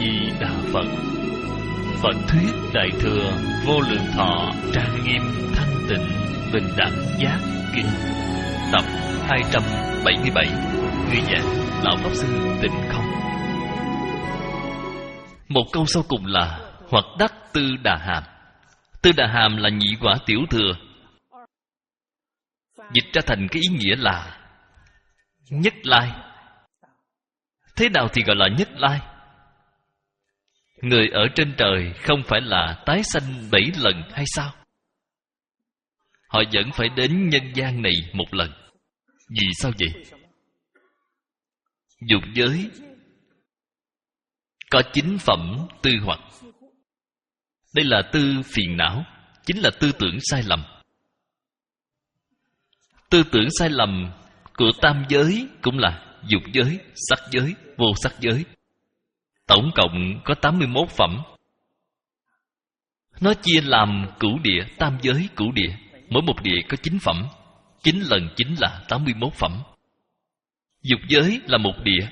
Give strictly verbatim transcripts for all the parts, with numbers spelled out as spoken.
Di Đà Phật. Phật thuyết Đại thừa Vô Lượng Thọ trang nghiêm thanh tịnh bình đẳng giác kinh, tập hai trăm bảy mươi bảy. Người giảng Lão Pháp Sư Tịnh Không. Một câu sau cùng là hoặc đắc Tư Đà Hàm. Tư Đà Hàm là nhị quả tiểu thừa, dịch ra thành cái ý nghĩa là nhất lai. Thế nào thì gọi là nhất lai? Người ở trên trời không phải là tái sanh bảy lần hay sao? Họ vẫn phải đến nhân gian này một lần. Vì sao vậy? Dục giới có chín phẩm tư hoặc. Đây là tư phiền não, chính là tư tưởng sai lầm. Tư tưởng sai lầm của tam giới cũng là dục giới, sắc giới, vô sắc giới. Tổng cộng có tám mươi mốt phẩm. Nó chia làm cửu địa, tam giới, cửu địa. Mỗi một địa có chín phẩm. chín lần chín là tám mươi mốt phẩm. Dục giới là một địa.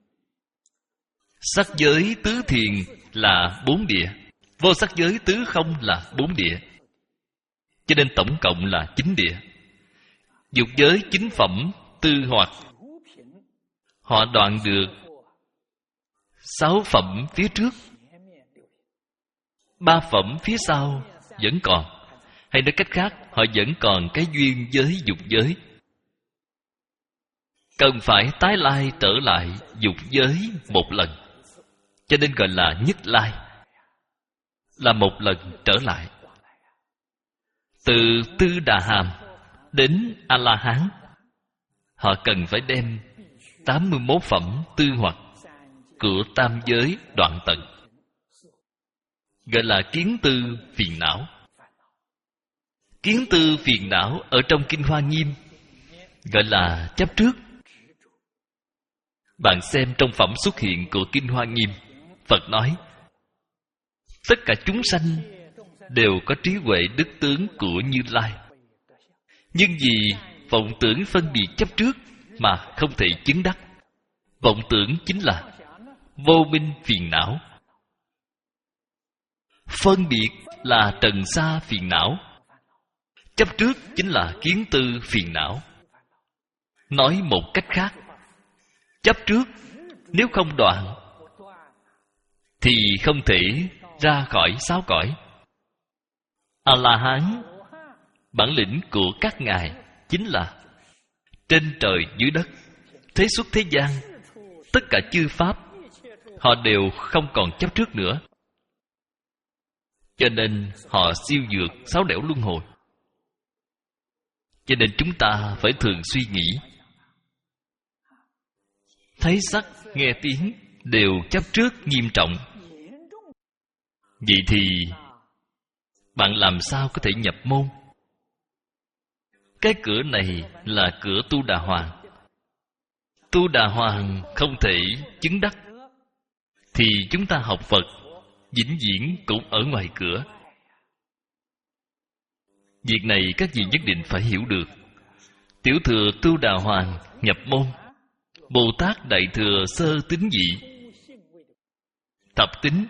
Sắc giới tứ thiền là bốn địa. Vô sắc giới tứ không là bốn địa. Cho nên tổng cộng là chín địa. Dục giới chín phẩm tư hoặc. Họ đoạn được sáu phẩm phía trước, ba phẩm phía sau vẫn còn. Hay nói cách khác, họ vẫn còn cái duyên với dục giới, cần phải tái lai trở lại dục giới một lần. Cho nên gọi là nhất lai, là một lần trở lại. Từ Tư Đà Hàm đến A-la-hán, họ cần phải đem tám mươi mốt phẩm tư hoặc của tam giới đoạn tận, gọi là kiến tư phiền não. Kiến tư phiền não ở trong Kinh Hoa Nghiêm gọi là chấp trước. Bạn xem trong phẩm xuất hiện của Kinh Hoa Nghiêm, Phật nói tất cả chúng sanh đều có trí huệ đức tướng của Như Lai, nhưng vì vọng tưởng phân biệt chấp trước mà không thể chứng đắc. Vọng tưởng chính là vô minh phiền não. Phân biệt là trần sa phiền não. Chấp trước chính là kiến tư phiền não. Nói một cách khác, chấp trước nếu không đoạn thì không thể ra khỏi sáu cõi. A-la-hán, bản lĩnh của các ngài chính là trên trời dưới đất, thế xuất thế gian, tất cả chư pháp họ đều không còn chấp trước nữa. Cho nên họ siêu vượt sáu nẻo luân hồi. Cho nên chúng ta phải thường suy nghĩ, thấy sắc, nghe tiếng đều chấp trước nghiêm trọng. Vậy thì bạn làm sao có thể nhập môn? Cái cửa này là cửa Tu Đà Hoàng. Tu Đà Hoàng không thể chứng đắc thì chúng ta học Phật vĩnh viễn cũng ở ngoài cửa. Việc này các vị nhất định phải hiểu được. Tiểu thừa Tu Đà Hoàng nhập môn, Bồ Tát Đại Thừa sơ tín vị. Thập tín,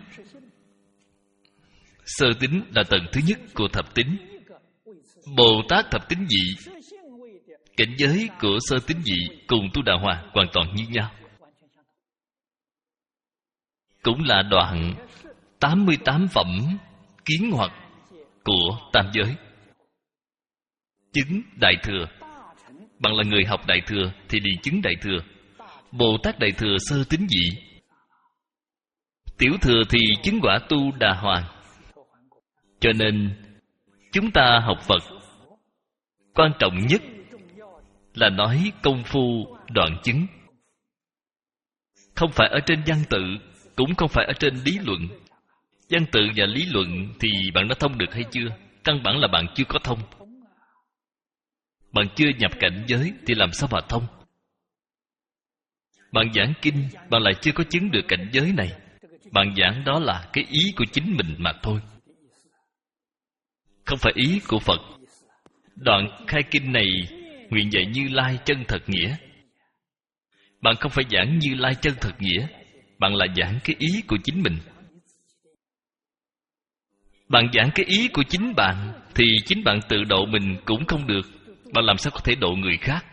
sơ tín là tầng thứ nhất của thập tín. Bồ Tát thập tín vị, cảnh giới của sơ tín vị cùng Tu Đà Hoàng hoàn toàn như nhau. Cũng là đoạn tám mươi tám phẩm kiến hoặc của tam giới. Chứng Đại Thừa, bạn là người học Đại Thừa thì liền chứng Đại Thừa. Bồ Tát Đại Thừa sơ tín vị. Tiểu thừa thì chứng quả Tu Đà Hoàng. Cho nên chúng ta học Phật, quan trọng nhất là nói công phu đoạn chứng. Không phải ở trên văn tự, cũng không phải ở trên lý luận. Văn tự và lý luận thì bạn đã thông được hay chưa? Căn bản là bạn chưa có thông. Bạn chưa nhập cảnh giới thì làm sao mà thông? Bạn giảng kinh, bạn lại chưa có chứng được cảnh giới này. Bạn giảng đó là cái ý của chính mình mà thôi, không phải ý của Phật. Đoạn khai kinh này nguyện dạy Như Lai chân thật nghĩa. Bạn không phải giảng Như Lai chân thật nghĩa, bạn bạn là giảng cái ý của chính mình. Bạn giảng cái ý của chính bạn thì chính bạn tự độ mình cũng không được. Bạn làm sao có thể độ người khác?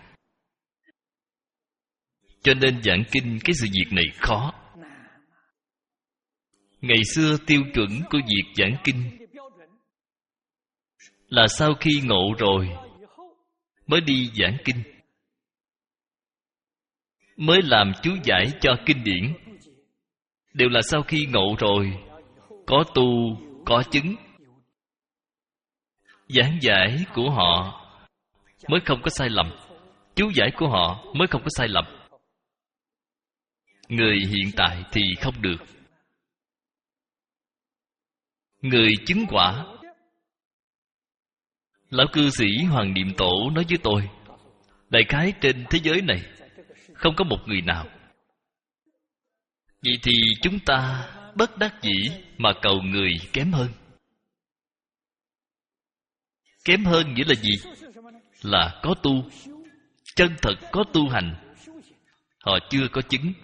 Cho nên giảng kinh cái sự việc này khó. Ngày xưa tiêu chuẩn của việc giảng kinh là sau khi ngộ rồi mới đi giảng kinh, mới làm chú giải cho kinh điển. Đều là sau khi ngộ rồi, có tu, có chứng. Giảng giải của họ mới không có sai lầm, chú giải của họ mới không có sai lầm. Người hiện tại thì không được. Người chứng quả, lão cư sĩ Hoàng Niệm Tổ nói với tôi, đại khái trên thế giới này không có một người nào. Vậy thì chúng ta bất đắc dĩ mà cầu người kém hơn. Kém hơn nghĩa là gì? Là có tu, chân thật có tu hành, họ chưa có chứng.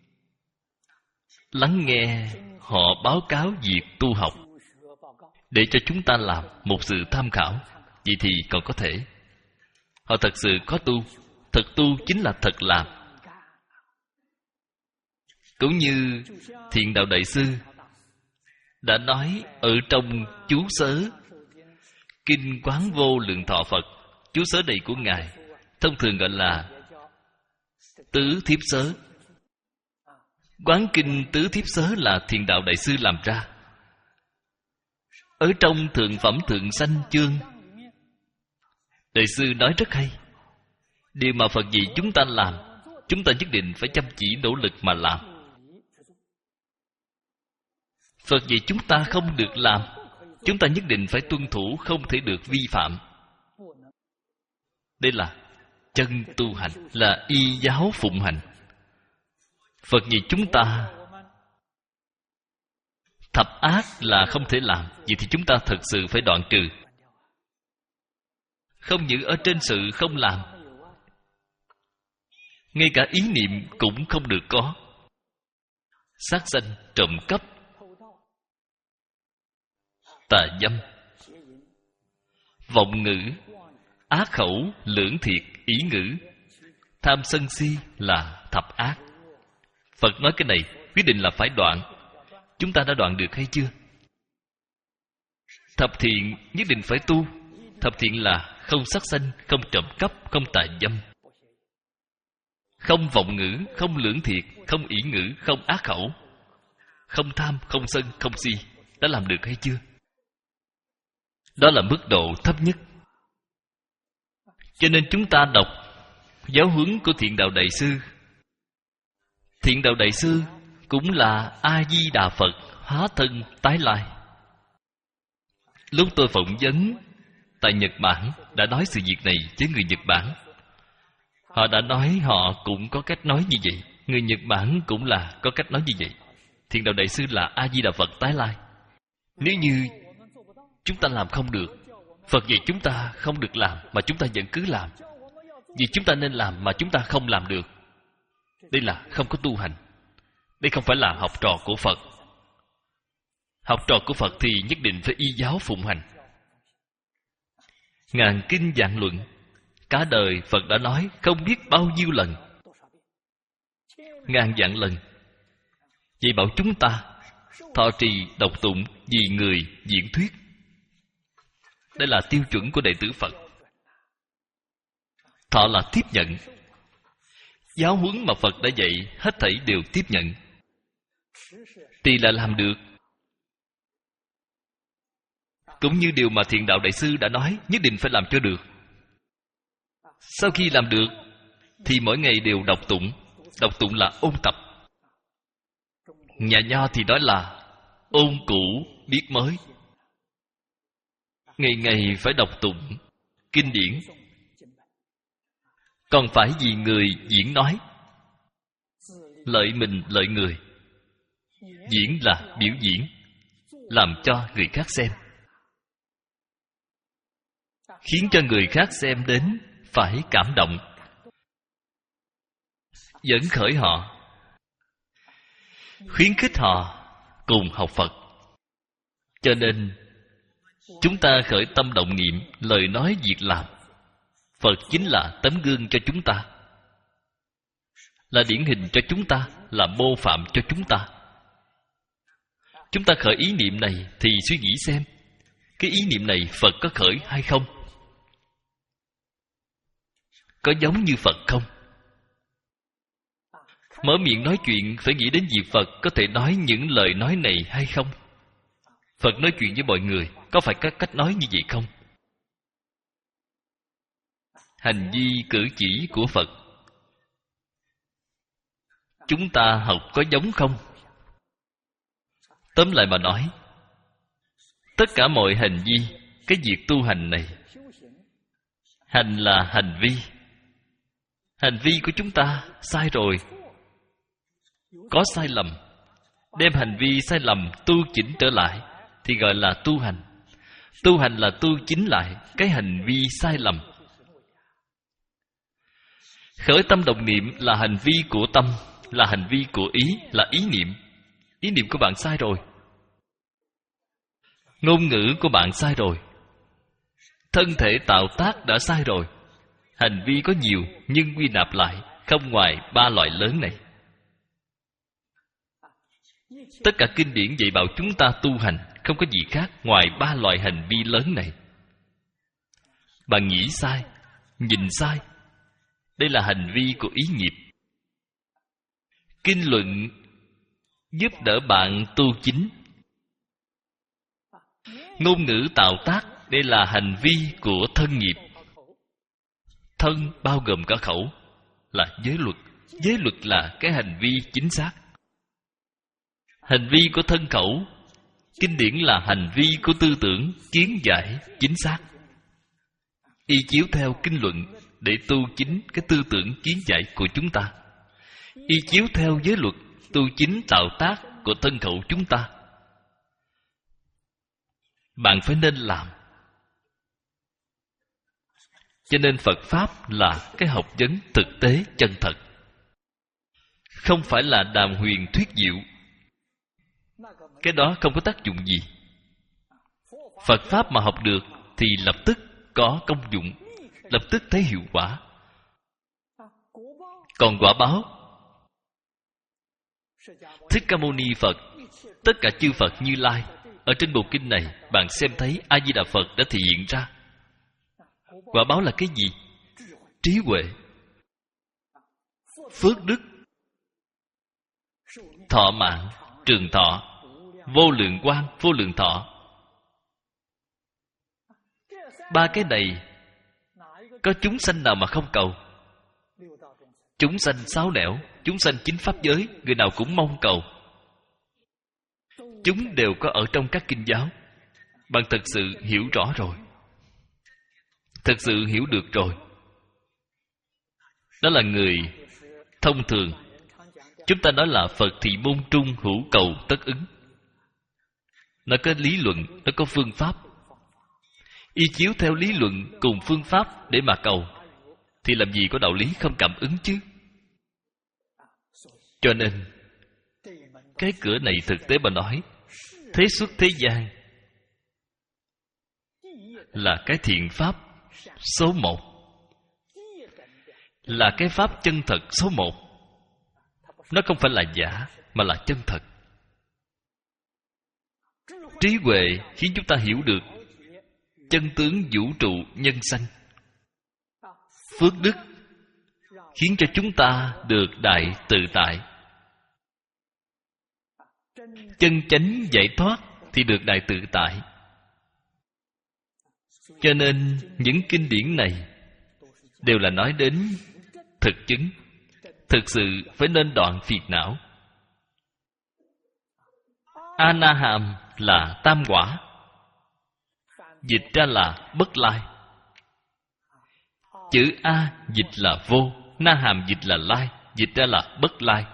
Lắng nghe họ báo cáo việc tu học để cho chúng ta làm một sự tham khảo. Vậy thì còn có thể. Họ thật sự có tu. Thật tu chính là thật làm. Cũng như Thiện Đạo Đại Sư đã nói ở trong chú sớ Kinh Quán Vô Lượng Thọ Phật. Chú sớ này của Ngài thông thường gọi là Tứ Thiếp Sớ. Quán Kinh Tứ Thiếp Sớ là Thiện Đạo Đại Sư làm ra. Ở trong Thượng Phẩm Thượng Sanh chương, Đại sư nói rất hay. Điều mà Phật dạy chúng ta làm, chúng ta nhất định phải chăm chỉ nỗ lực mà làm. Phật dạy chúng ta không được làm, chúng ta nhất định phải tuân thủ, không thể được vi phạm. Đây là chân tu hành, là y giáo phụng hành. Phật dạy chúng ta thập ác là không thể làm. Vậy thì chúng ta thật sự phải đoạn trừ. Không những ở trên sự không làm, ngay cả ý niệm cũng không được có. Sát sanh, trộm cắp, tà dâm, vọng ngữ, ác khẩu, lưỡng thiệt, ý ngữ, tham sân si là thập ác. Phật nói cái này quyết định là phải đoạn. Chúng ta đã đoạn được hay chưa? Thập thiện nhất định phải tu. Thập thiện là không sát sanh, không trộm cắp, không tà dâm, không vọng ngữ, không lưỡng thiệt, không ỷ ngữ, không ác khẩu, không tham, không sân, không si. Đã làm được hay chưa? Đó là mức độ thấp nhất. Cho nên chúng ta đọc giáo huấn của Thiện Đạo Đại Sư. Thiện Đạo Đại Sư cũng là A-di-đà Phật hóa thân tái lai. Lúc tôi phỏng vấn tại Nhật Bản đã nói sự việc này với người Nhật Bản. Họ đã nói họ cũng có cách nói như vậy. Người Nhật Bản cũng là có cách nói như vậy. Thiện Đạo Đại Sư là A-di-đà Phật tái lai. Nếu như chúng ta làm không được, Phật dạy chúng ta không được làm mà chúng ta vẫn cứ làm, vì chúng ta nên làm mà chúng ta không làm được, đây là không có tu hành. Đây không phải là học trò của Phật. Học trò của Phật thì nhất định phải y giáo phụng hành. Ngàn kinh vạn luận, cả đời Phật đã nói không biết bao nhiêu lần, ngàn vạn lần. Vậy bảo chúng ta thọ trì đọc tụng vì người diễn thuyết. Đây là tiêu chuẩn của đệ tử Phật. Thọ là tiếp nhận. Giáo huấn mà Phật đã dạy hết thảy đều tiếp nhận. Tỳ là làm được. Cũng như điều mà Thiện Đạo Đại Sư đã nói, nhất định phải làm cho được. Sau khi làm được thì mỗi ngày đều đọc tụng. Đọc tụng là ôn tập. Nhà Nho thì nói là ôn cũ biết mới. Ngày ngày phải đọc tụng kinh điển. Còn phải vì người diễn nói. Lợi mình lợi người. Diễn là biểu diễn, làm cho người khác xem, khiến cho người khác xem đến phải cảm động, dẫn khởi họ. khuyến khích họ cùng học Phật. Cho nên chúng ta khởi tâm động niệm, lời nói việc làm, Phật chính là tấm gương cho chúng ta, là điển hình cho chúng ta, là mô phạm cho chúng ta. Chúng ta khởi ý niệm này thì suy nghĩ xem, cái ý niệm này Phật có khởi hay không? Có giống như Phật không? Mở miệng nói chuyện phải nghĩ đến việc Phật có thể nói những lời nói này hay không? Phật nói chuyện với mọi người có phải có cách nói như vậy không? Hành vi cử chỉ của Phật chúng ta học có giống không? Tóm lại mà nói, tất cả mọi hành vi, cái việc tu hành này, hành là hành vi. Hành vi của chúng ta sai rồi, có sai lầm, đem hành vi sai lầm tu chỉnh trở lại thì gọi là tu hành. Tu hành là tu chỉnh lại cái hành vi sai lầm. Khởi tâm động niệm là hành vi của tâm, là hành vi của ý, là ý niệm. Ý niệm của bạn sai rồi, ngôn ngữ của bạn sai rồi, thân thể tạo tác đã sai rồi. Hành vi có nhiều nhưng quy nạp lại không ngoài ba loại lớn này. Tất cả kinh điển dạy bảo chúng ta tu hành không có gì khác ngoài ba loại hành vi lớn này. Bạn nghĩ sai, nhìn sai, đây là hành vi của ý nghiệp. Kinh luận giúp đỡ bạn tu chính. Ngôn ngữ tạo tác, đây là hành vi của thân nghiệp. Thân bao gồm cả khẩu, là giới luật. Giới luật là cái hành vi chính xác. Hành vi của thân khẩu, kinh điển là hành vi của tư tưởng, kiến giải chính xác. Y chiếu theo kinh luận để tu chính cái tư tưởng kiến giải của chúng ta. Y chiếu theo giới luật tu chính tạo tác của thân khẩu chúng ta. Bạn phải nên làm. Cho nên Phật Pháp là cái học vấn thực tế chân thật, không phải là đàm huyền thuyết diệu. Cái đó không có tác dụng gì. Phật Pháp mà học được thì lập tức có công dụng, lập tức thấy hiệu quả. Còn quả báo, Thích Ca Mâu Ni Phật, tất cả chư Phật Như Lai, ở trên bộ kinh này bạn xem thấy A Di Đà Phật đã thể hiện ra. Quả báo là cái gì? Trí huệ, phước đức, thọ mạng, trường thọ, vô lượng quang, vô lượng thọ. Ba cái này có chúng sanh nào mà không cầu? Chúng sanh sáu nẻo, chúng sanh chín pháp giới, người nào cũng mong cầu. Chúng đều có ở trong các kinh giáo. Bạn thật sự hiểu rõ rồi, thật sự hiểu được rồi, đó là người thông thường. Chúng ta nói là Phật thị môn trung hữu cầu tất ứng. Nó có lý luận, nó có phương pháp. Y chiếu theo lý luận cùng phương pháp để mà cầu, thì làm gì có đạo lý không cảm ứng chứ. Cho nên cái cửa này thực tế mà nói, thế xuất thế gian là cái thiện pháp số một, là cái pháp chân thật số một. Nó không phải là giả, mà là chân thật. Trí huệ khiến chúng ta hiểu được chân tướng vũ trụ nhân sanh. Phước đức khiến cho chúng ta được đại tự tại. Chân chánh giải thoát thì được đại tự tại. Cho nên những kinh điển này đều là nói đến thực chứng, thực sự phải nên đoạn phiền não. A-na-hàm là tam quả, dịch ra là bất lai. Chữ A dịch là vô, na-hàm dịch là lai, dịch ra là bất lai.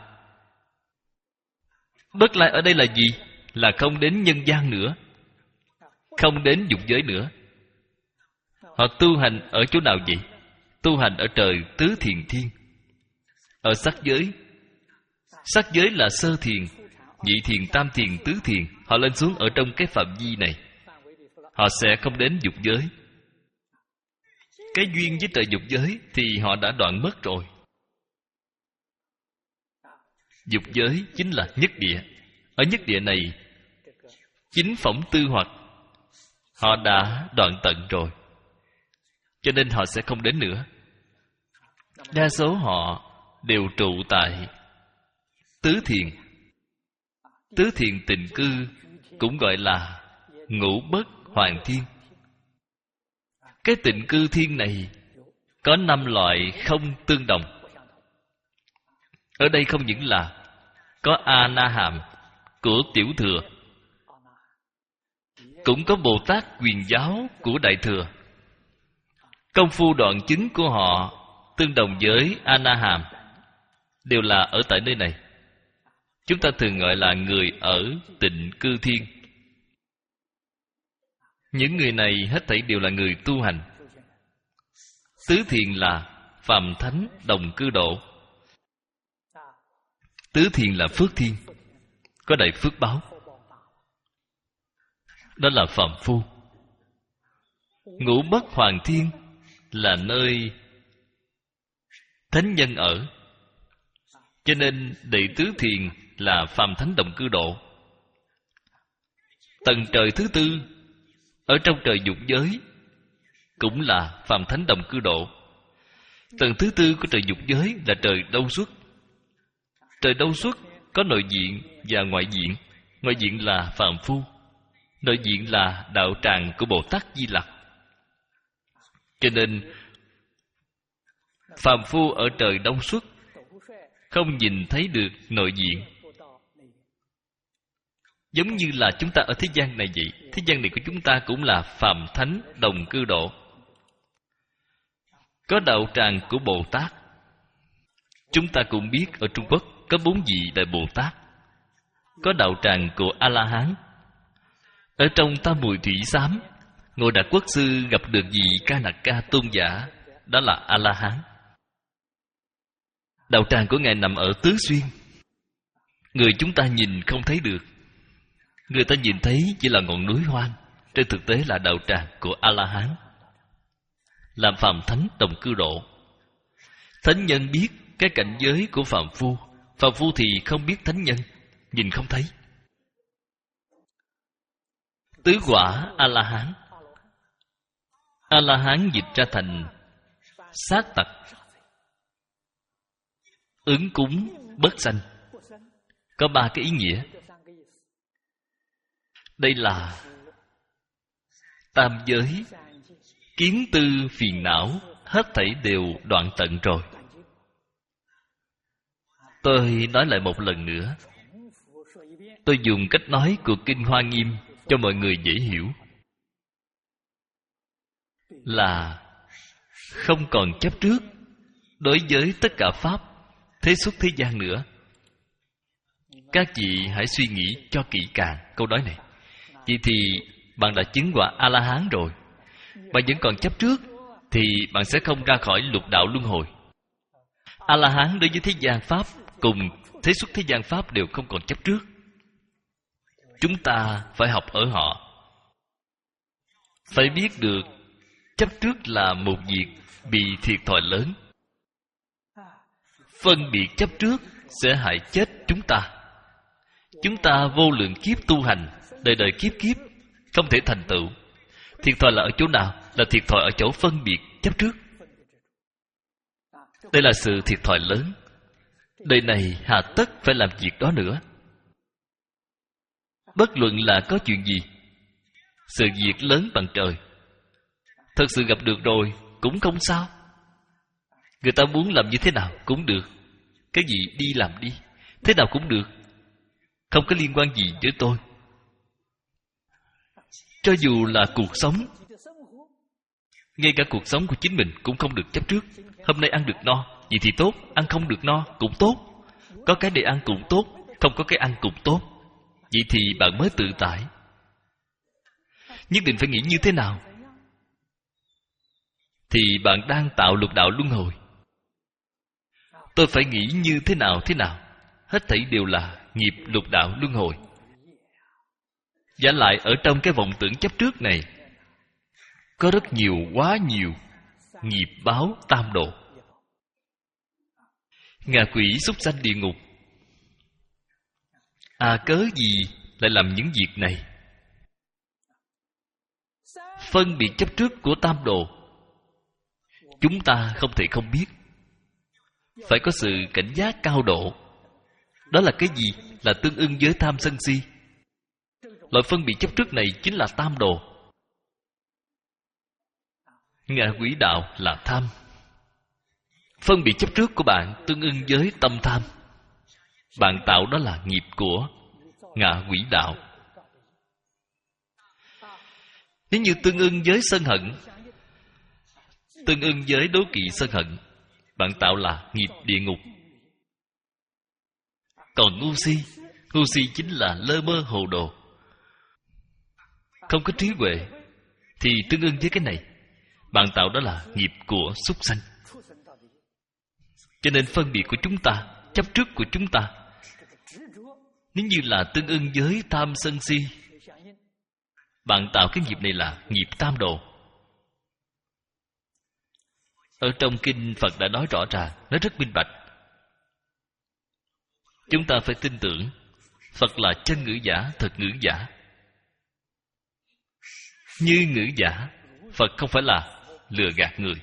Bất lai ở đây là gì? Là không đến nhân gian nữa, không đến dục giới nữa. Họ tu hành ở chỗ nào vậy? Tu hành ở trời tứ thiền thiên, ở sắc giới. Sắc giới là sơ thiền, nhị thiền, tam thiền, tứ thiền, họ lên xuống ở trong cái phạm vi này, họ sẽ không đến dục giới. Cái duyên với trời dục giới thì họ đã đoạn mất rồi. Dục giới chính là nhất địa. Ở nhất địa này, chính phỏng tư hoặc họ đã đoạn tận rồi, cho nên họ sẽ không đến nữa. Đa số họ đều trụ tại tứ thiền. Tứ thiền tịnh cư cũng gọi là ngũ bất hoàn thiên. Cái tịnh cư thiên này có năm loại không tương đồng. Ở đây không những là có A Na Hàm của Tiểu Thừa, cũng có Bồ Tát Quyền Giáo của Đại Thừa. Công phu đoạn chứng của họ tương đồng với A Na Hàm, đều là ở tại nơi này. Chúng ta thường gọi là người ở tịnh cư thiên. Những người này hết thảy đều là người tu hành. Tứ thiền là phàm thánh đồng cư độ. Tứ thiền là phước thiên, có đại phước báo. Đó là phàm phu. Ngũ bất hoàn thiên là nơi thánh nhân ở, cho nên đệ tứ thiền là phàm thánh đồng cư độ. Tầng trời thứ tư ở trong trời dục giới cũng là phàm thánh đồng cư độ. Tầng thứ tư của trời dục giới là trời đâu xuất. Trời đâu xuất có nội diện và ngoại diện. Ngoại diện là phàm phu, nội diện là đạo tràng của Bồ Tát Di Lặc. Cho nên phàm phu ở trời đông xuất không nhìn thấy được nội diện. Giống như là chúng ta ở thế gian này vậy. Thế gian này của chúng ta cũng là phàm thánh đồng cư độ. Có đạo tràng của Bồ Tát. Chúng ta cũng biết ở Trung Quốc có bốn vị Đại Bồ Tát. Có đạo tràng của A-la-hán. Ở trong Tam Muội Thủy Xám, Ngộ Đạt Quốc Sư gặp được vị Ca Nặc Ca tôn giả, đó là A-la-hán. Đạo tràng của Ngài nằm ở Tứ Xuyên. Người chúng ta nhìn không thấy được. Người ta nhìn thấy chỉ là ngọn núi hoang. Trên thực tế là đạo tràng của A-la-hán, làm phàm thánh đồng cư độ. Thánh nhân biết cái cảnh giới của phàm phu. Phàm phu thì không biết thánh nhân, nhìn không thấy. Tứ quả A-la-hán. A-la-hán dịch ra thành sát tặc, ứng cúng, bất sanh. Có ba cái ý nghĩa. Đây là tam giới, kiến tư phiền não, hết thảy đều đoạn tận rồi. Tôi nói lại một lần nữa. Tôi dùng cách nói của Kinh Hoa Nghiêm cho mọi người dễ hiểu. Là không còn chấp trước đối với tất cả Pháp thế xuất thế gian nữa. Các vị hãy suy nghĩ cho kỹ càng câu nói này. Vậy thì bạn đã chứng quả A-la-hán rồi. Bạn vẫn còn chấp trước thì bạn sẽ không ra khỏi lục đạo luân hồi. A-la-hán đối với thế gian Pháp cùng thế xuất thế gian Pháp đều không còn chấp trước. Chúng ta phải học ở họ. Phải biết được chấp trước là một việc bị thiệt thòi lớn. Phân biệt chấp trước sẽ hại chết chúng ta. Chúng ta vô lượng kiếp tu hành, đời đời kiếp kiếp không thể thành tựu. Thiệt thòi là ở chỗ nào? Là thiệt thòi ở chỗ phân biệt chấp trước. Đây là sự thiệt thòi lớn. Đời này hà tất phải làm việc đó nữa. Bất luận là có chuyện gì, sự việc lớn bằng trời, thật sự gặp được rồi cũng không sao. Người ta muốn làm như thế nào cũng được. Cái gì đi làm đi, thế nào cũng được, không có liên quan gì với tôi. Cho dù là cuộc sống, ngay cả cuộc sống của chính mình cũng không được chấp trước. Hôm nay ăn được no, vậy thì tốt. Ăn không được no cũng tốt. Có cái để ăn cũng tốt, không có cái ăn cũng tốt. Vậy thì bạn mới tự tại. Nhất định phải nghĩ như thế nào thì bạn đang tạo lục đạo luân hồi. Tôi phải nghĩ như thế nào thế nào, hết thảy đều là nghiệp lục đạo luân hồi. Và lại ở trong cái vọng tưởng chấp trước này có rất nhiều, quá nhiều nghiệp báo tam độ. Ngạ quỷ súc sanh địa ngục. À cớ gì lại làm những việc này? Phân biệt chấp trước của tam độ chúng ta không thể không biết. Phải có sự cảnh giác cao độ. Đó là cái gì? Là tương ưng với tham sân si. Loại phân biệt chấp trước này chính là tam độ. Ngạ quỷ đạo là tham. Phân biệt chấp trước của bạn tương ưng với tâm tham. Bạn tạo đó là nghiệp của ngạ quỷ đạo. Nếu như tương ưng với sân hận, tương ưng với đố kỵ sân hận, bạn tạo là nghiệp địa ngục. Còn ngu si, ngu si chính là lơ mơ hồ đồ, không có trí huệ, thì tương ưng với cái này, bạn tạo đó là nghiệp của súc sanh. Cho nên phân biệt của chúng ta, chấp trước của chúng ta, nếu như là tương ưng với tham sân si, bạn tạo cái nghiệp này là nghiệp tam độ. Ở trong kinh Phật đã nói rõ ràng, nó rất minh bạch. Chúng ta phải tin tưởng Phật là chân ngữ giả, thật ngữ giả. Như ngữ giả, Phật không phải là lừa gạt người.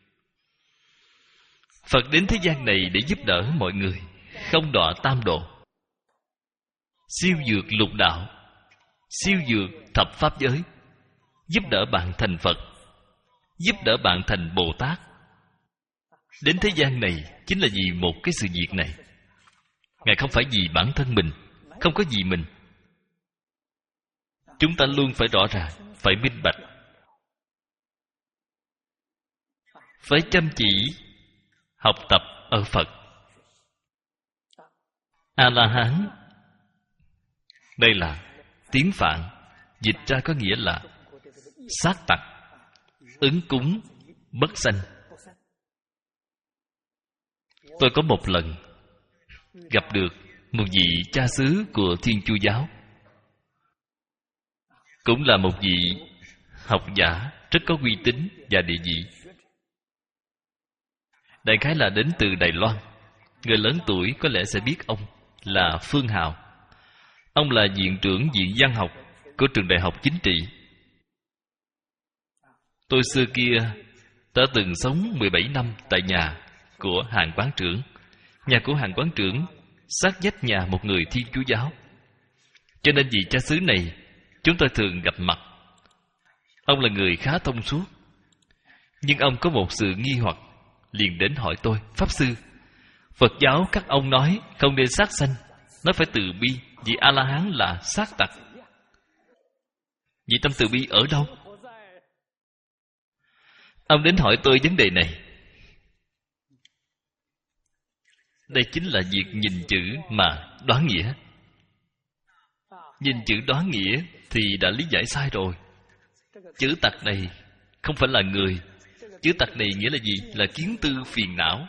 Phật đến thế gian này để giúp đỡ mọi người không đọa tam độ, siêu vượt lục đạo, siêu vượt thập pháp giới, giúp đỡ bạn thành Phật, giúp đỡ bạn thành Bồ Tát. Đến thế gian này chính là vì một cái sự việc này. Ngài không phải vì bản thân mình, không có gì mình. Chúng ta luôn phải rõ ràng, phải minh bạch, phải chăm chỉ học tập ở Phật. A-la-hán, đây là tiếng Phạn, dịch ra có nghĩa là sát tặc, ứng cúng, bất sanh. Tôi có một lần gặp được một vị cha xứ của Thiên Chúa giáo, cũng là một vị học giả rất có uy tín và địa vị. Đại khái là đến từ Đài Loan. Người lớn tuổi có lẽ sẽ biết ông là Phương Hào. Ông là viện trưởng viện văn học của trường đại học chính trị. Tôi xưa kia đã từng sống mười bảy năm tại nhà của Hàn quán trưởng. Nhà của Hàn quán trưởng sát vách nhà một người Thiên Chúa giáo. Cho nên vị cha xứ này chúng tôi thường gặp mặt. Ông là người khá thông suốt, nhưng ông có một sự nghi hoặc, liền đến hỏi tôi: Pháp sư, Phật giáo các ông nói không nên sát sanh, nói phải từ bi, vì A-la-hán là sát tặc. Vì tâm từ bi ở đâu? Ông đến hỏi tôi vấn đề này. Đây chính là việc nhìn chữ mà đoán nghĩa. Nhìn chữ đoán nghĩa thì đã lý giải sai rồi. Chữ tặc này không phải là người. Chữ tặc này nghĩa là gì? Là kiến tư phiền não.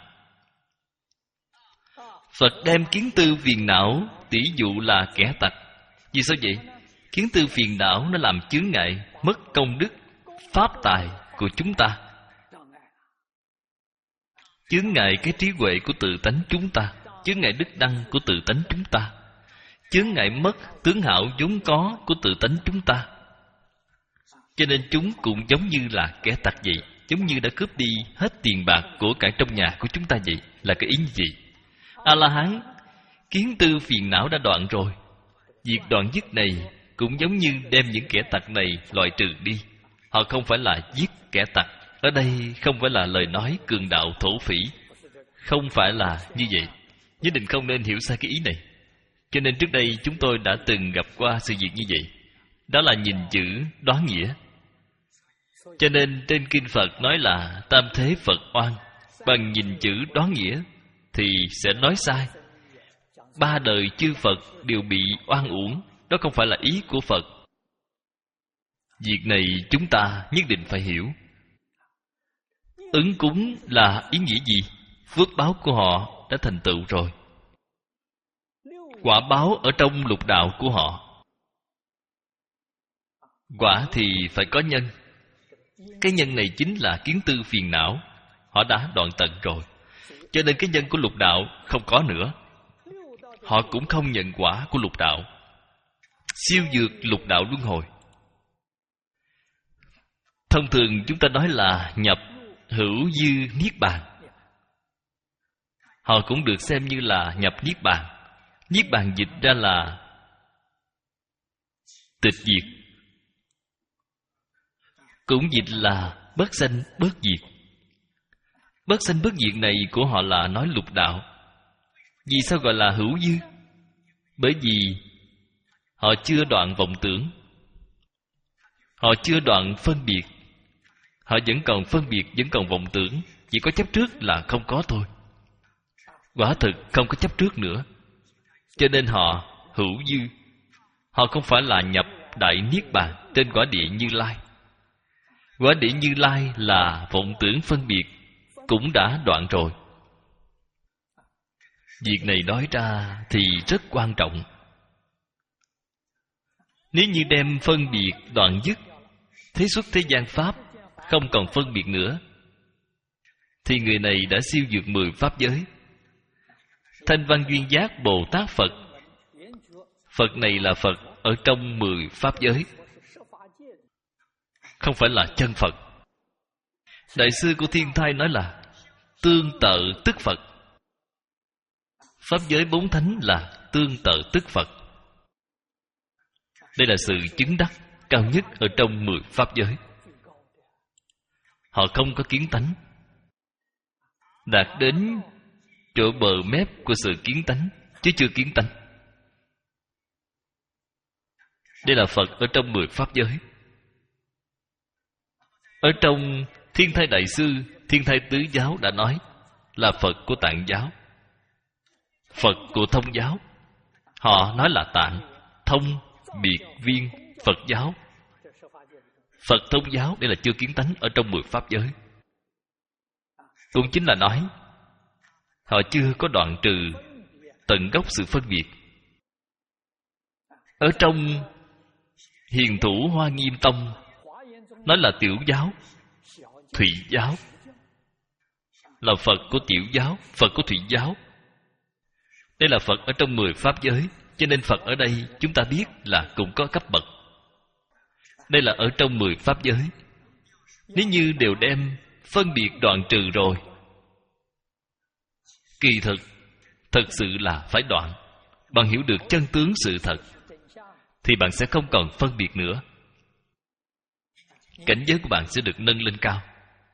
Phật đem kiến tư phiền não tỷ dụ là kẻ tặc. Vì sao vậy? Kiến tư phiền não nó làm chướng ngại mất công đức, pháp tài của chúng ta, chướng ngại cái trí huệ của tự tánh chúng ta, chướng ngại đức đăng của tự tánh chúng ta, chướng ngại mất tướng hảo vốn có của tự tánh chúng ta. Cho nên chúng cũng giống như là kẻ tặc vậy, giống như đã cướp đi hết tiền bạc của cải trong nhà của chúng ta vậy. Là cái ý như vậy. A-la-hán kiến tư phiền não đã đoạn rồi. Việc đoạn dứt này cũng giống như đem những kẻ tặc này loại trừ đi. Họ không phải là giết kẻ tặc. Ở đây không phải là lời nói cường đạo thổ phỉ, không phải là như vậy. Nhất định không nên hiểu sai cái ý này. Cho nên trước đây chúng tôi đã từng gặp qua sự việc như vậy. Đó là nhìn chữ đoán nghĩa. Cho nên trên kinh Phật nói là tam thế Phật oan. Bằng nhìn chữ đoán nghĩa thì sẽ nói sai. Ba đời chư Phật đều bị oan uổng. Đó không phải là ý của Phật. Việc này chúng ta nhất định phải hiểu. Ứng cúng là ý nghĩa gì? Phước báo của họ đã thành tựu rồi. Quả báo ở trong lục đạo của họ. Quả thì phải có nhân. Cái nhân này chính là kiến tư phiền não. Họ đã đoạn tận rồi. Cho nên cái nhân của lục đạo không có nữa. Họ cũng không nhận quả của lục đạo. Siêu vượt lục đạo luân hồi. Thông thường chúng ta nói là nhập hữu dư niết bàn. Họ cũng được xem như là nhập niết bàn. Niết bàn dịch ra là tịch diệt, cũng dịch là bất sanh bất diệt. Bất sanh bất diệt này của họ là nói lục đạo. Vì sao gọi là hữu dư? Bởi vì họ chưa đoạn vọng tưởng, họ chưa đoạn phân biệt. Họ vẫn còn phân biệt, vẫn còn vọng tưởng. Chỉ có chấp trước là không có thôi. Quả thực không có chấp trước nữa. Cho nên họ hữu dư. Họ không phải là nhập đại niết bàn trên quả địa Như Lai. Quả địa Như Lai là vọng tưởng phân biệt cũng đã đoạn rồi. Việc này nói ra thì rất quan trọng. Nếu như đem phân biệt đoạn dứt, thế xuất thế gian pháp không còn phân biệt nữa, thì người này đã siêu vượt mười pháp giới. Thanh Văn Duyên Giác Bồ Tát Phật, Phật này là Phật ở trong mười pháp giới, không phải là chân Phật. Đại sư của Thiên Thai nói là tương tự tức Phật. Pháp giới bốn thánh là tương tự tức Phật. Đây là sự chứng đắc cao nhất ở trong mười pháp giới. Họ không có kiến tánh, đạt đến chỗ bờ mép của sự kiến tánh, chứ chưa kiến tánh. Đây là Phật ở trong mười pháp giới. Ở trong Thiên Thai Đại Sư, Thiên Thai Tứ Giáo đã nói là Phật của Tạng giáo, Phật của Thông giáo. Họ nói là Tạng, Thông, Biệt, Viên, Phật giáo. Phật Thông giáo đây là chưa kiến tánh ở trong mười pháp giới. Cũng chính là nói họ chưa có đoạn trừ tận gốc sự phân biệt. Ở trong Hiền Thủ Hoa Nghiêm Tông nói là Tiểu giáo, Thụy giáo, là Phật của Tiểu giáo, Phật của Thụy giáo. Đây là Phật ở trong mười pháp giới. Cho nên Phật ở đây chúng ta biết là cũng có cấp bậc. Đây là ở trong mười pháp giới. Nếu như đều đem phân biệt đoạn trừ rồi, kỳ thực thật sự là phải đoạn. Bạn hiểu được chân tướng sự thật thì bạn sẽ không còn phân biệt nữa. Cảnh giới của bạn sẽ được nâng lên cao.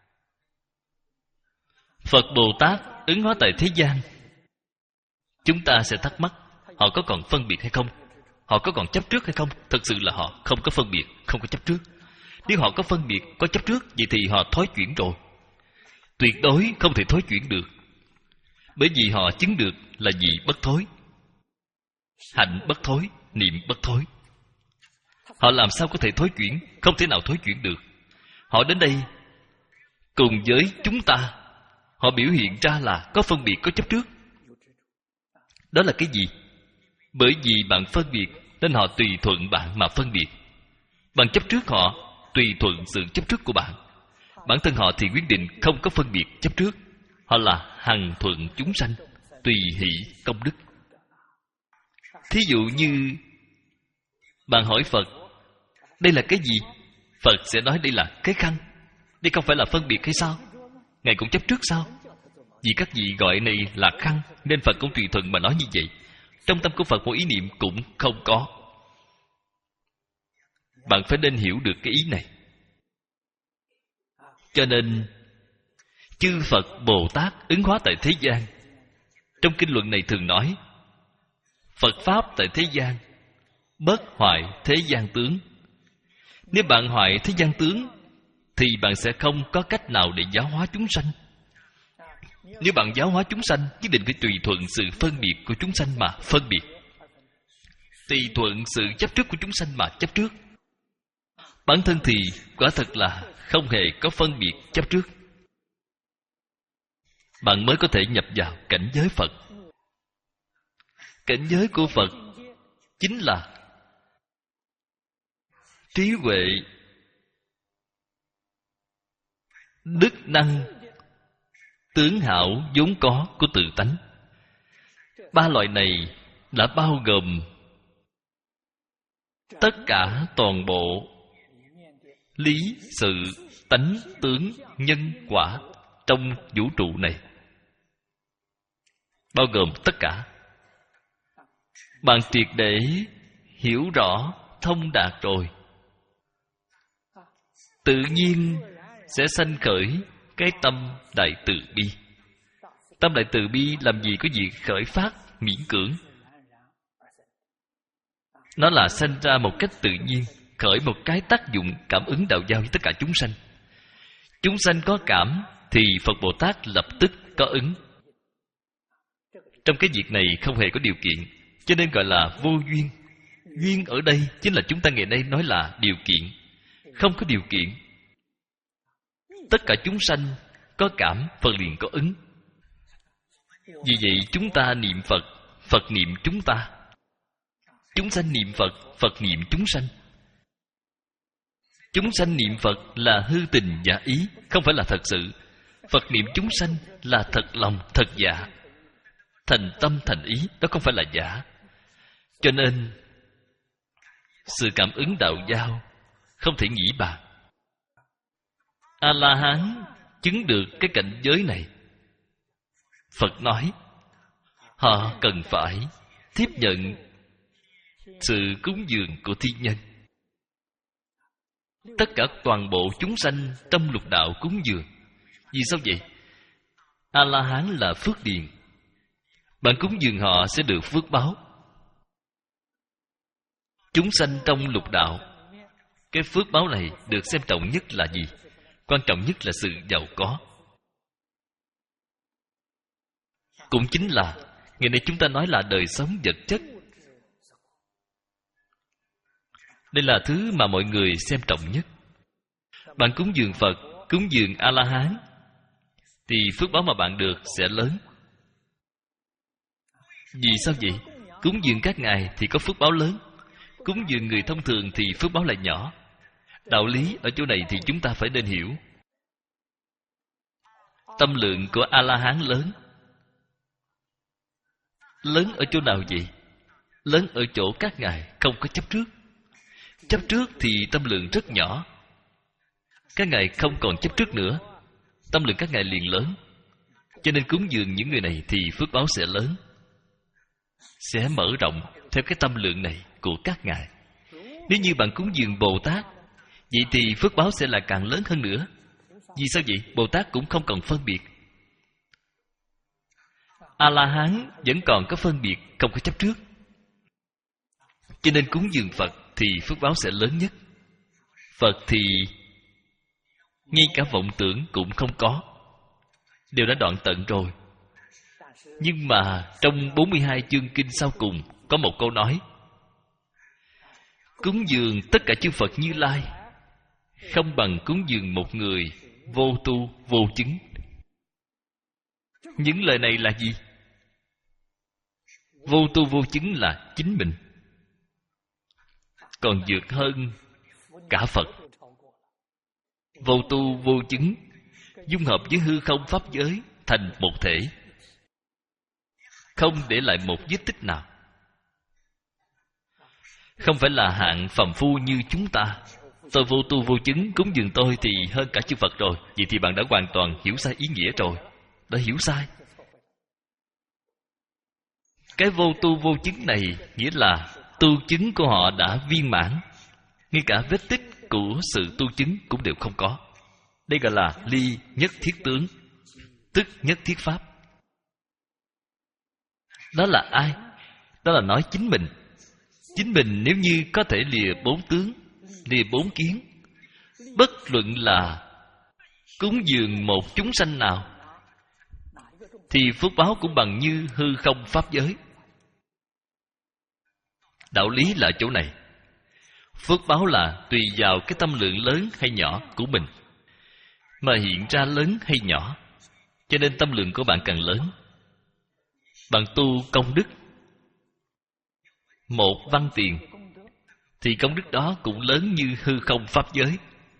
Phật Bồ Tát ứng hóa tại thế gian, chúng ta sẽ thắc mắc họ có còn phân biệt hay không? Họ có còn chấp trước hay không? Thật sự là họ không có phân biệt, không có chấp trước. Nếu họ có phân biệt, có chấp trước, vậy thì họ thối chuyển rồi. Tuyệt đối không thể thối chuyển được. Bởi vì họ chứng được là gì? Bất thối. Hạnh bất thối, niệm bất thối. Họ làm sao có thể thối chuyển? Không thể nào thối chuyển được. Họ đến đây cùng với chúng ta, họ biểu hiện ra là có phân biệt, có chấp trước. Đó là cái gì? Bởi vì bạn phân biệt nên họ tùy thuận bạn mà phân biệt. Bạn chấp trước họ, tùy thuận sự chấp trước của bạn. Bản thân họ thì quyết định không có phân biệt chấp trước. Họ là hằng thuận chúng sanh, tùy hỷ công đức. Thí dụ như bạn hỏi Phật, đây là cái gì? Phật sẽ nói đây là cái khăn. Đây không phải là phân biệt hay sao? Ngài cũng chấp trước sao? Vì các vị gọi này là khăn, nên Phật cũng tùy thuận mà nói như vậy. Trong tâm của Phật một ý niệm cũng không có. Bạn phải nên hiểu được cái ý này. Cho nên chư Phật Bồ Tát ứng hóa tại thế gian. Trong kinh luận này thường nói Phật Pháp tại thế gian bất hoại thế gian tướng. Nếu bạn hoại thế gian tướng thì bạn sẽ không có cách nào để giáo hóa chúng sanh. Nếu bạn giáo hóa chúng sanh, nhất định phải tùy thuận sự phân biệt của chúng sanh mà phân biệt, tùy thuận sự chấp trước của chúng sanh mà chấp trước. Bản thân thì quả thật là không hề có phân biệt chấp trước. Bạn mới có thể nhập vào cảnh giới Phật. Cảnh giới của Phật chính là trí huệ, đức năng, tướng hảo vốn có của tự tánh. Ba loại này đã bao gồm tất cả toàn bộ lý sự tánh tướng nhân quả trong vũ trụ này, bao gồm tất cả. Bạn triệt để hiểu rõ thông đạt rồi, tự nhiên sẽ sanh khởi cái tâm đại từ bi. Tâm đại từ bi làm gì có gì khởi phát miễn cưỡng. Nó là sanh ra một cách tự nhiên, khởi một cái tác dụng cảm ứng đạo giao với tất cả chúng sanh. Chúng sanh có cảm thì Phật Bồ Tát lập tức có ứng. Trong cái việc này không hề có điều kiện, cho nên gọi là vô duyên. Duyên ở đây chính là chúng ta ngày nay nói là điều kiện. Không có điều kiện, tất cả chúng sanh có cảm, Phật liền có ứng. Vì vậy chúng ta niệm Phật, Phật niệm chúng ta. Chúng sanh niệm Phật, Phật niệm chúng sanh. Chúng sanh niệm Phật là hư tình giả ý, không phải là thật sự. Phật niệm chúng sanh là thật lòng, thật dạ, thành tâm thành ý, đó không phải là giả. Cho nên sự cảm ứng đạo giao không thể nghĩ bàn. A-la-hán chứng được cái cảnh giới này, Phật nói họ cần phải tiếp nhận sự cúng dường của thiên nhân. Tất cả toàn bộ chúng sanh trong lục đạo cúng dường. Vì sao vậy? A-la-hán là phước điền. Bạn cúng dường họ sẽ được phước báo. Chúng sanh trong lục đạo, cái phước báo này được xem trọng nhất là gì? Quan trọng nhất là sự giàu có. Cũng chính là ngày nay chúng ta nói là đời sống vật chất. Đây là thứ mà mọi người xem trọng nhất. Bạn cúng dường Phật, cúng dường A-la-hán thì phước báo mà bạn được sẽ lớn. Vì sao vậy? Cúng dường các ngài thì có phước báo lớn, cúng dường người thông thường thì phước báo lại nhỏ. Đạo lý ở chỗ này thì chúng ta phải nên hiểu. Tâm lượng của A-la-hán lớn. Lớn ở chỗ nào vậy? Lớn ở chỗ các ngài không có chấp trước. Chấp trước thì tâm lượng rất nhỏ. Các ngài không còn chấp trước nữa, tâm lượng các ngài liền lớn. Cho nên cúng dường những người này thì phước báo sẽ lớn, sẽ mở rộng theo cái tâm lượng này của các ngài. Nếu như bạn cúng dường Bồ Tát, vậy thì phước báo sẽ là càng lớn hơn nữa. Vì sao vậy? Bồ Tát cũng không còn phân biệt. A-la-hán vẫn còn có phân biệt, không có chấp trước. Cho nên cúng dường Phật thì phước báo sẽ lớn nhất. Phật thì ngay cả vọng tưởng cũng không có, đều đã đoạn tận rồi. Nhưng mà trong bốn mươi hai chương kinh sau cùng có một câu nói: cúng dường tất cả chư Phật Như Lai không bằng cúng dường một người vô tu vô chứng. Những lời này là gì? Vô tu vô chứng là chính mình, còn vượt hơn cả Phật. Vô tu vô chứng dung hợp với hư không pháp giới thành một thể, không để lại một vết tích nào. Không phải là hạng phàm phu như chúng ta. Tôi vô tu vô chứng, cúng dường tôi thì hơn cả chư Phật rồi. Vậy thì bạn đã hoàn toàn hiểu sai ý nghĩa rồi. Đã hiểu sai. Cái vô tu vô chứng này nghĩa là tu chứng của họ đã viên mãn, ngay cả vết tích của sự tu chứng cũng đều không có. Đây gọi là ly nhất thiết tướng, tức nhất thiết pháp. Đó là ai? Đó là nói chính mình. Chính mình nếu như có thể lìa bốn tướng, lìa bốn kiến, bất luận là cúng dường một chúng sanh nào, thì phước báo cũng bằng như hư không pháp giới. Đạo lý là chỗ này. Phước báo là tùy vào cái tâm lượng lớn hay nhỏ của mình mà hiện ra lớn hay nhỏ. Cho nên tâm lượng của bạn càng lớn, bạn tu công đức một văn tiền, thì công đức đó cũng lớn như hư không pháp giới.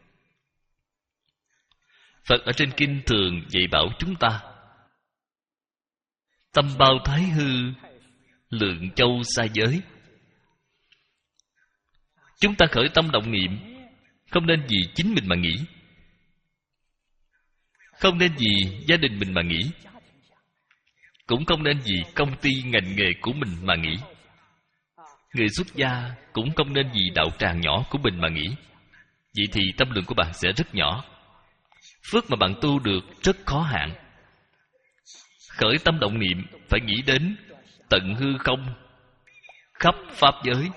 Phật ở trên kinh thường dạy bảo chúng ta: tâm bao thái hư, lượng châu xa giới. Chúng ta khởi tâm động niệm, không nên vì chính mình mà nghĩ, không nên vì gia đình mình mà nghĩ, cũng không nên vì công ty ngành nghề của mình mà nghĩ. Người xuất gia cũng không nên vì đạo tràng nhỏ của mình mà nghĩ. Vậy thì tâm lượng của bạn sẽ rất nhỏ. Phước mà bạn tu được rất khó hạn. Khởi tâm động niệm phải nghĩ đến tận hư không, khắp pháp giới,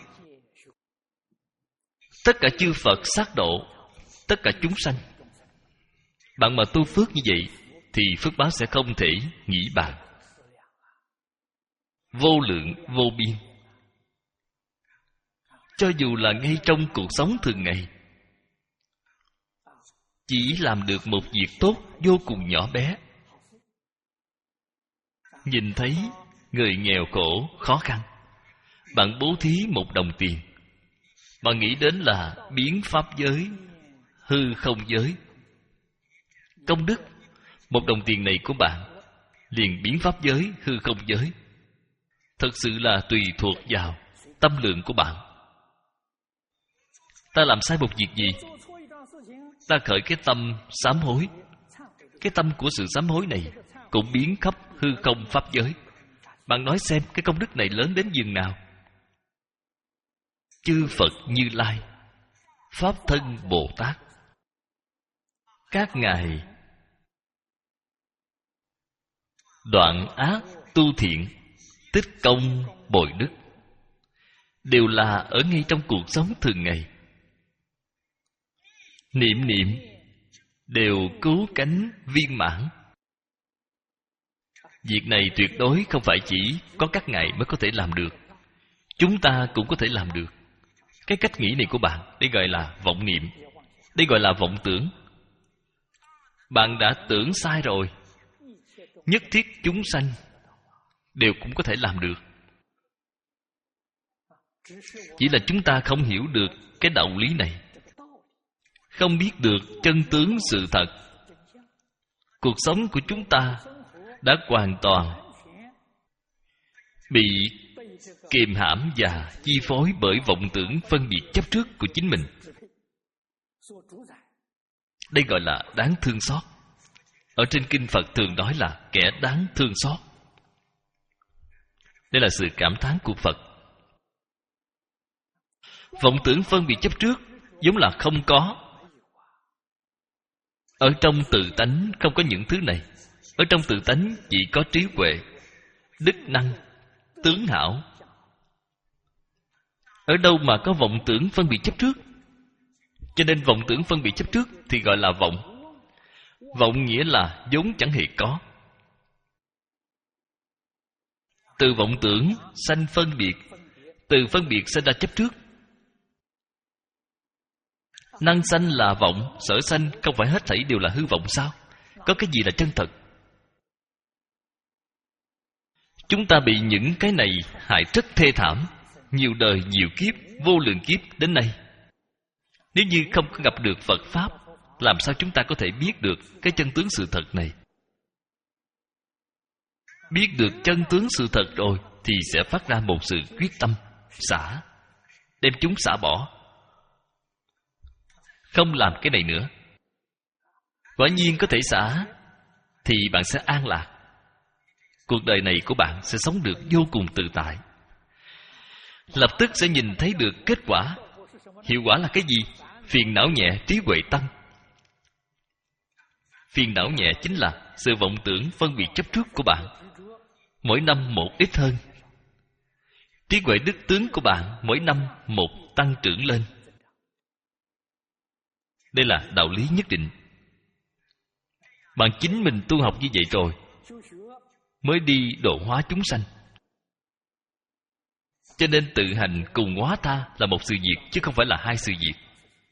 tất cả chư Phật sát độ, tất cả chúng sanh. Bạn mà tu phước như vậy thì phước báo sẽ không thể nghĩ bàn, vô lượng vô biên. Cho dù là ngay trong cuộc sống thường ngày, chỉ làm được một việc tốt vô cùng nhỏ bé, nhìn thấy người nghèo khổ khó khăn, bạn bố thí một đồng tiền, bạn nghĩ đến là biến pháp giới, hư không giới. Công đức một đồng tiền này của bạn liền biến pháp giới, hư không giới. Thật sự là tùy thuộc vào tâm lượng của bạn. Ta làm sai một việc gì, ta khởi cái tâm sám hối. Cái tâm của sự sám hối này cũng biến khắp hư không pháp giới. Bạn nói xem cái công đức này lớn đến giường nào. Chư Phật Như Lai, Pháp Thân Bồ Tát, các ngài đoạn ác tu thiện, tích công bồi đức, đều là ở ngay trong cuộc sống thường ngày. Niệm niệm đều cứu cánh viên mãn. Việc này tuyệt đối không phải chỉ có các ngài mới có thể làm được, chúng ta cũng có thể làm được. Cái cách nghĩ này của bạn, đây gọi là vọng niệm, đây gọi là vọng tưởng. Bạn đã tưởng sai rồi. Nhất thiết chúng sanh đều cũng có thể làm được. Chỉ là chúng ta không hiểu được cái đạo lý này, không biết được chân tướng sự thật. Cuộc sống của chúng ta đã hoàn toàn bị kiềm hãm và chi phối bởi vọng tưởng phân biệt chấp trước của chính mình. Đây gọi là đáng thương xót. Ở trên kinh Phật thường nói là kẻ đáng thương xót. Đây là sự cảm thán của Phật. Vọng tưởng phân biệt chấp trước giống là không có. Ở trong tự tánh không có những thứ này. Ở trong tự tánh chỉ có trí huệ, đức năng, tướng hảo. Ở đâu mà có vọng tưởng phân biệt chấp trước? Cho nên vọng tưởng phân biệt chấp trước thì gọi là vọng. Vọng nghĩa là vốn chẳng hề có. Từ vọng tưởng sanh phân biệt, từ phân biệt sanh ra chấp trước. Năng sanh là vọng, sở sanh không phải hết thảy đều là hư vọng sao? Có cái gì là chân thật? Chúng ta bị những cái này hại rất thê thảm, nhiều đời nhiều kiếp, vô lượng kiếp đến nay. Nếu như không có gặp được Phật Pháp, làm sao chúng ta có thể biết được cái chân tướng sự thật này? Biết được chân tướng sự thật rồi thì sẽ phát ra một sự quyết tâm xả, đem chúng xả bỏ, không làm cái này nữa. Quả nhiên có thể xả thì bạn sẽ an lạc. Cuộc đời này của bạn sẽ sống được vô cùng tự tại. Lập tức sẽ nhìn thấy được kết quả. Hiệu quả là cái gì? Phiền não nhẹ, trí huệ tăng. Phiền não nhẹ chính là sự vọng tưởng phân biệt chấp trước của bạn, mỗi năm một ít hơn. Trí huệ đức tướng của bạn mỗi năm một tăng trưởng lên. Đây là đạo lý nhất định. Bạn chính mình tu học như vậy rồi mới đi độ hóa chúng sanh. Cho nên tự hành cùng hóa tha là một sự việc, chứ không phải là hai sự việc.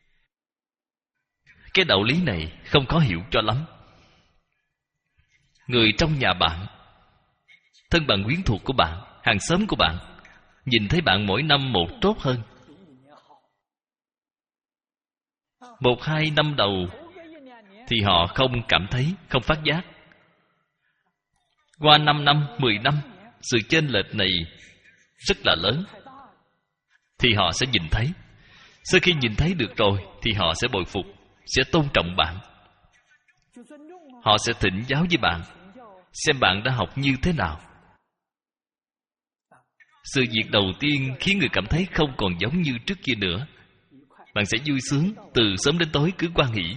Cái đạo lý này không khó hiểu cho lắm. Người trong nhà bạn, thân bằng quyến thuộc của bạn, hàng xóm của bạn, nhìn thấy bạn mỗi năm một tốt hơn. Một hai năm đầu thì họ không cảm thấy, không phát giác. Qua năm năm, mười năm, sự chênh lệch này rất là lớn, thì họ sẽ nhìn thấy. Sau khi nhìn thấy được rồi thì họ sẽ bồi phục, sẽ tôn trọng bạn. Họ sẽ thỉnh giáo với bạn, xem bạn đã học như thế nào. Sự việc đầu tiên khiến người cảm thấy không còn giống như trước kia nữa. Bạn sẽ vui sướng, từ sớm đến tối cứ hoan hỷ.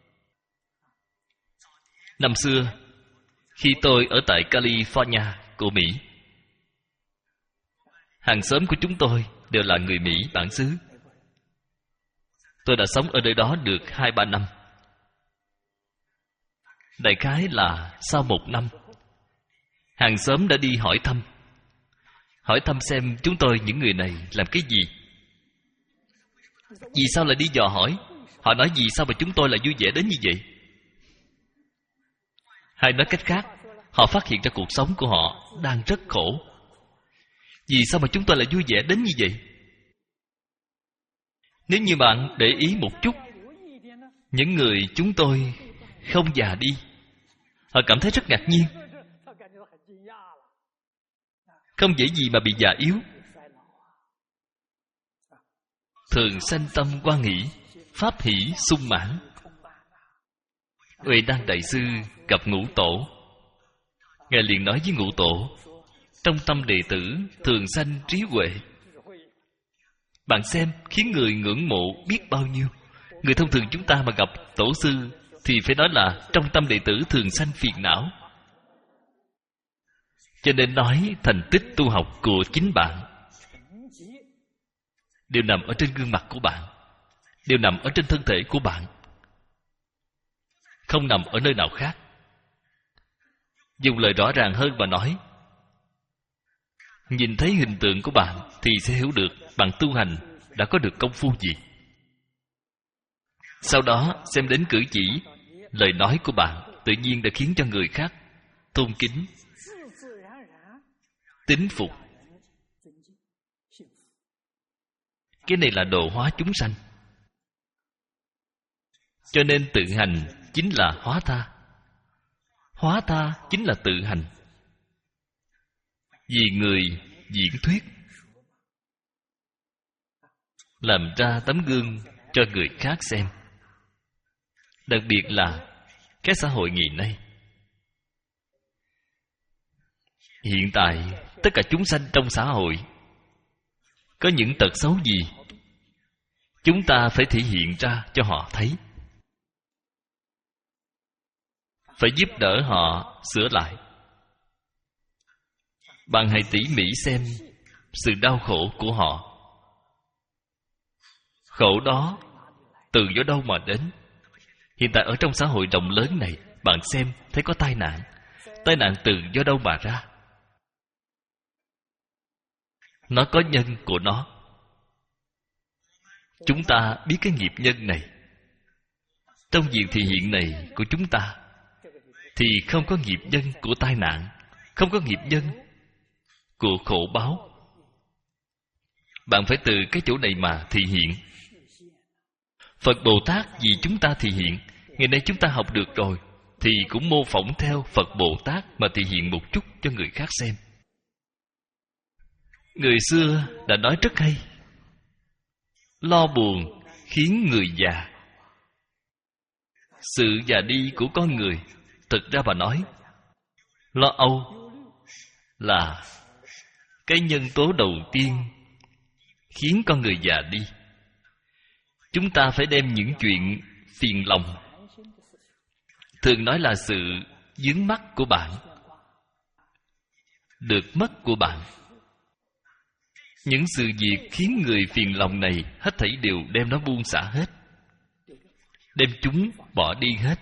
Năm xưa, khi tôi ở tại California của Mỹ, hàng xóm của chúng tôi đều là người Mỹ bản xứ. Tôi đã sống ở nơi đó được hai ba năm. Đại khái là sau một năm, hàng xóm đã đi hỏi thăm. Hỏi thăm xem chúng tôi những người này làm cái gì. Vì sao lại đi dò hỏi? Họ nói vì sao mà chúng tôi lại vui vẻ đến như vậy? Hay nói cách khác, họ phát hiện ra cuộc sống của họ đang rất khổ. Vì sao mà chúng tôi lại vui vẻ đến như vậy? Nếu như bạn để ý một chút, những người chúng tôi không già đi, họ cảm thấy rất ngạc nhiên. Không dễ gì mà bị già yếu. Thường sanh tâm hoan hỷ, pháp hỷ sung mãn. Huệ Đăng Đại Sư gặp Ngũ Tổ. Ngài liền nói với Ngũ Tổ, trong tâm đệ tử thường sanh trí huệ. Bạn xem khiến người ngưỡng mộ biết bao nhiêu. Người thông thường chúng ta mà gặp tổ sư thì phải nói là trong tâm đệ tử thường sanh phiền não. Cho nên nói thành tích tu học của chính bạn đều nằm ở trên gương mặt của bạn, đều nằm ở trên thân thể của bạn, không nằm ở nơi nào khác. Dùng lời rõ ràng hơn mà nói, nhìn thấy hình tượng của bạn thì sẽ hiểu được bạn tu hành đã có được công phu gì. Sau đó xem đến cử chỉ, lời nói của bạn tự nhiên đã khiến cho người khác tôn kính, tín phục. Cái này là độ hóa chúng sanh. Cho nên tự hành chính là hóa tha. Hóa tha chính là tự hành. Vì người diễn thuyết, làm ra tấm gương cho người khác xem. Đặc biệt là cái xã hội ngày nay. Hiện tại tất cả chúng sanh trong xã hội có những tật xấu gì, chúng ta phải thể hiện ra cho họ thấy, phải giúp đỡ họ sửa lại. Bạn hãy tỉ mỉ xem sự đau khổ của họ. Khổ đó từ do đâu mà đến? Hiện tại ở trong xã hội rộng lớn này, bạn xem thấy có tai nạn. Tai nạn từ do đâu mà ra? Nó có nhân của nó. Chúng ta biết cái nghiệp nhân này. Trong việc thị hiện này của chúng ta thì không có nghiệp nhân của tai nạn, không có nghiệp nhân của khổ báo. Bạn phải từ cái chỗ này mà thị hiện. Phật Bồ Tát vì chúng ta thị hiện, ngày nay chúng ta học được rồi thì cũng mô phỏng theo Phật Bồ Tát mà thị hiện một chút cho người khác xem. Người xưa đã nói rất hay: lo buồn khiến người già. Sự già đi của con người, thực ra bà nói, lo âu là cái nhân tố đầu tiên khiến con người già đi. Chúng ta phải đem những chuyện phiền lòng, thường nói là sự vướng mắc của bạn, được mất của bạn, những sự việc khiến người phiền lòng này, hết thảy đều đem nó buông xả hết, đem chúng bỏ đi hết.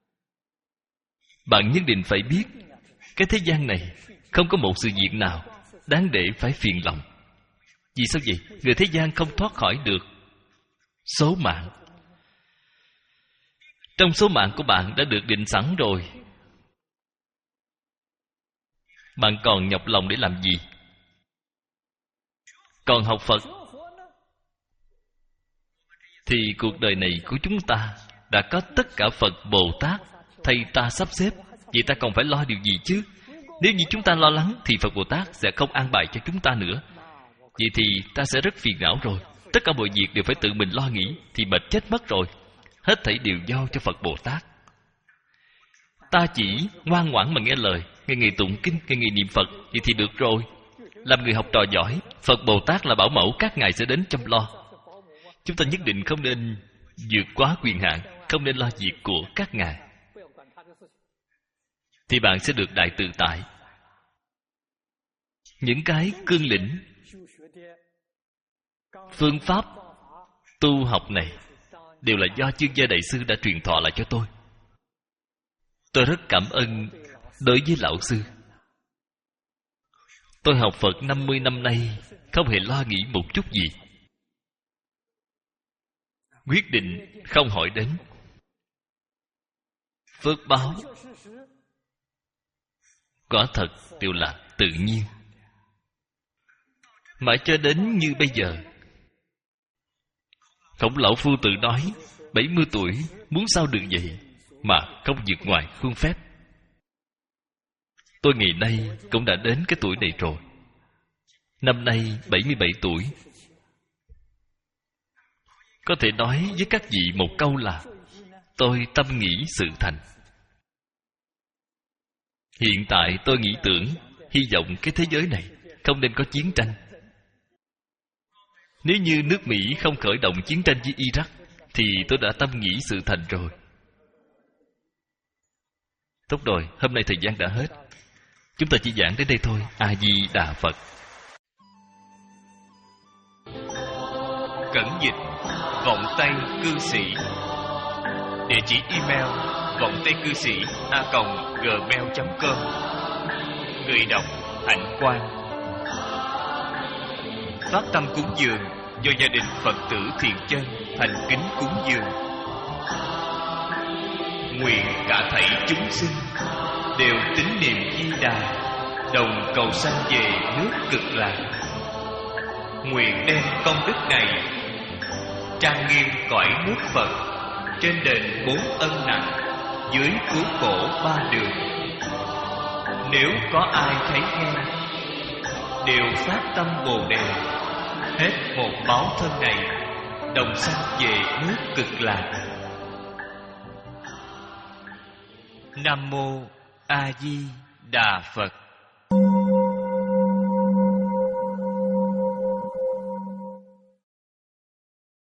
Bạn nhất định phải biết, cái thế gian này không có một sự việc nào đáng để phải phiền lòng. Vì sao vậy? Người thế gian không thoát khỏi được số mạng. Trong số mạng của bạn đã được định sẵn rồi. Bạn còn nhọc lòng để làm gì? Còn học Phật thì cuộc đời này của chúng ta đã có tất cả Phật Bồ Tát thầy ta sắp xếp. Vậy ta còn phải lo điều gì chứ? Nếu như chúng ta lo lắng thì Phật Bồ Tát sẽ không an bài cho chúng ta nữa. Vậy thì ta sẽ rất phiền não rồi. Tất cả mọi việc đều phải tự mình lo nghĩ thì mệt chết mất rồi. Hết thảy đều giao cho Phật Bồ Tát. Ta chỉ ngoan ngoãn mà nghe lời, nghe người tụng kinh, nghe người niệm Phật, vậy thì được rồi. Làm người học trò giỏi, Phật Bồ Tát là bảo mẫu, các ngài sẽ đến chăm lo. Chúng ta nhất định không nên vượt quá quyền hạn, không nên lo việc của các ngài, thì bạn sẽ được đại tự tại. Những cái cương lĩnh, phương pháp tu học này đều là do Chương Gia Đại Sư đã truyền thọ lại cho tôi. Tôi rất cảm ơn đối với lão sư. Tôi học Phật năm mươi năm nay không hề lo nghĩ một chút gì, quyết định không hỏi đến. Phước báo quả thật đều là tự nhiên. Mãi cho đến như bây giờ, Khổng lão phu tự nói bảy mươi tuổi muốn sao được vậy mà không vượt ngoài khuôn phép. Tôi ngày nay cũng đã đến cái tuổi này rồi. Năm nay bảy mươi bảy tuổi. Có thể nói với các vị một câu là tôi tâm nghĩ sự thành. Hiện tại tôi nghĩ tưởng, hy vọng cái thế giới này không nên có chiến tranh. Nếu như nước Mỹ không khởi động chiến tranh với Iraq thì tôi đã tâm nghĩ sự thành rồi. Tốt rồi, hôm nay thời gian đã hết. Chúng ta chỉ giảng đến đây thôi. A Di Đà Phật. Cẩn dịch Vọng Tây Cư Sĩ. Địa chỉ email vọng tây cư sĩ a còng gmail chấm com. Người đọc Hạnh Quang. Phát tâm cúng dường do gia đình Phật tử Thiện Chân thành kính cúng dường. Nguyện cả thảy chúng sinh đều tín niệm Di Đà, đồng cầu sanh về nước Cực Lạc. Nguyện đem công đức này trang nghiêm cõi nước Phật, trên đền bốn ân nặng, dưới cứu khổ ba đường. Nếu có ai thấy nghe, đều phát tâm Bồ Đề, hết một báo thân này, đồng sanh về nước Cực Lạc. Nam mô A Di Đà Phật.